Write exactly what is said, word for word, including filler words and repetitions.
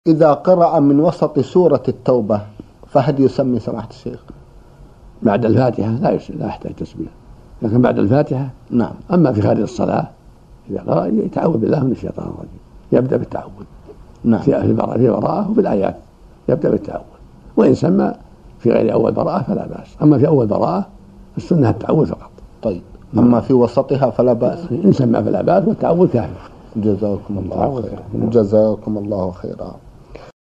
إذا قرأ من وسط سورة التوبة فهل يسمي سماحة الشيخ؟ بعد الفاتحة لا يس... لا يحتاج تسمية، لكن بعد الفاتحة نعم. أما في خارج الصلاة إذا قرأ يتعوذ بالله من الشيطان الرجيم، يبدأ بالتعوذ. نعم. في في براءة وفي الآيات يبدأ بالتعوذ، وإن سمى في غير أول براءة فلا بأس، أما في أول براءة السنة التعوذ فقط. طيب. أما في وسطها فلا بأس، إن سمى فلا بأس والتعوذ كافي. جزاكم الله خيرا. جزاكم الله خيرا.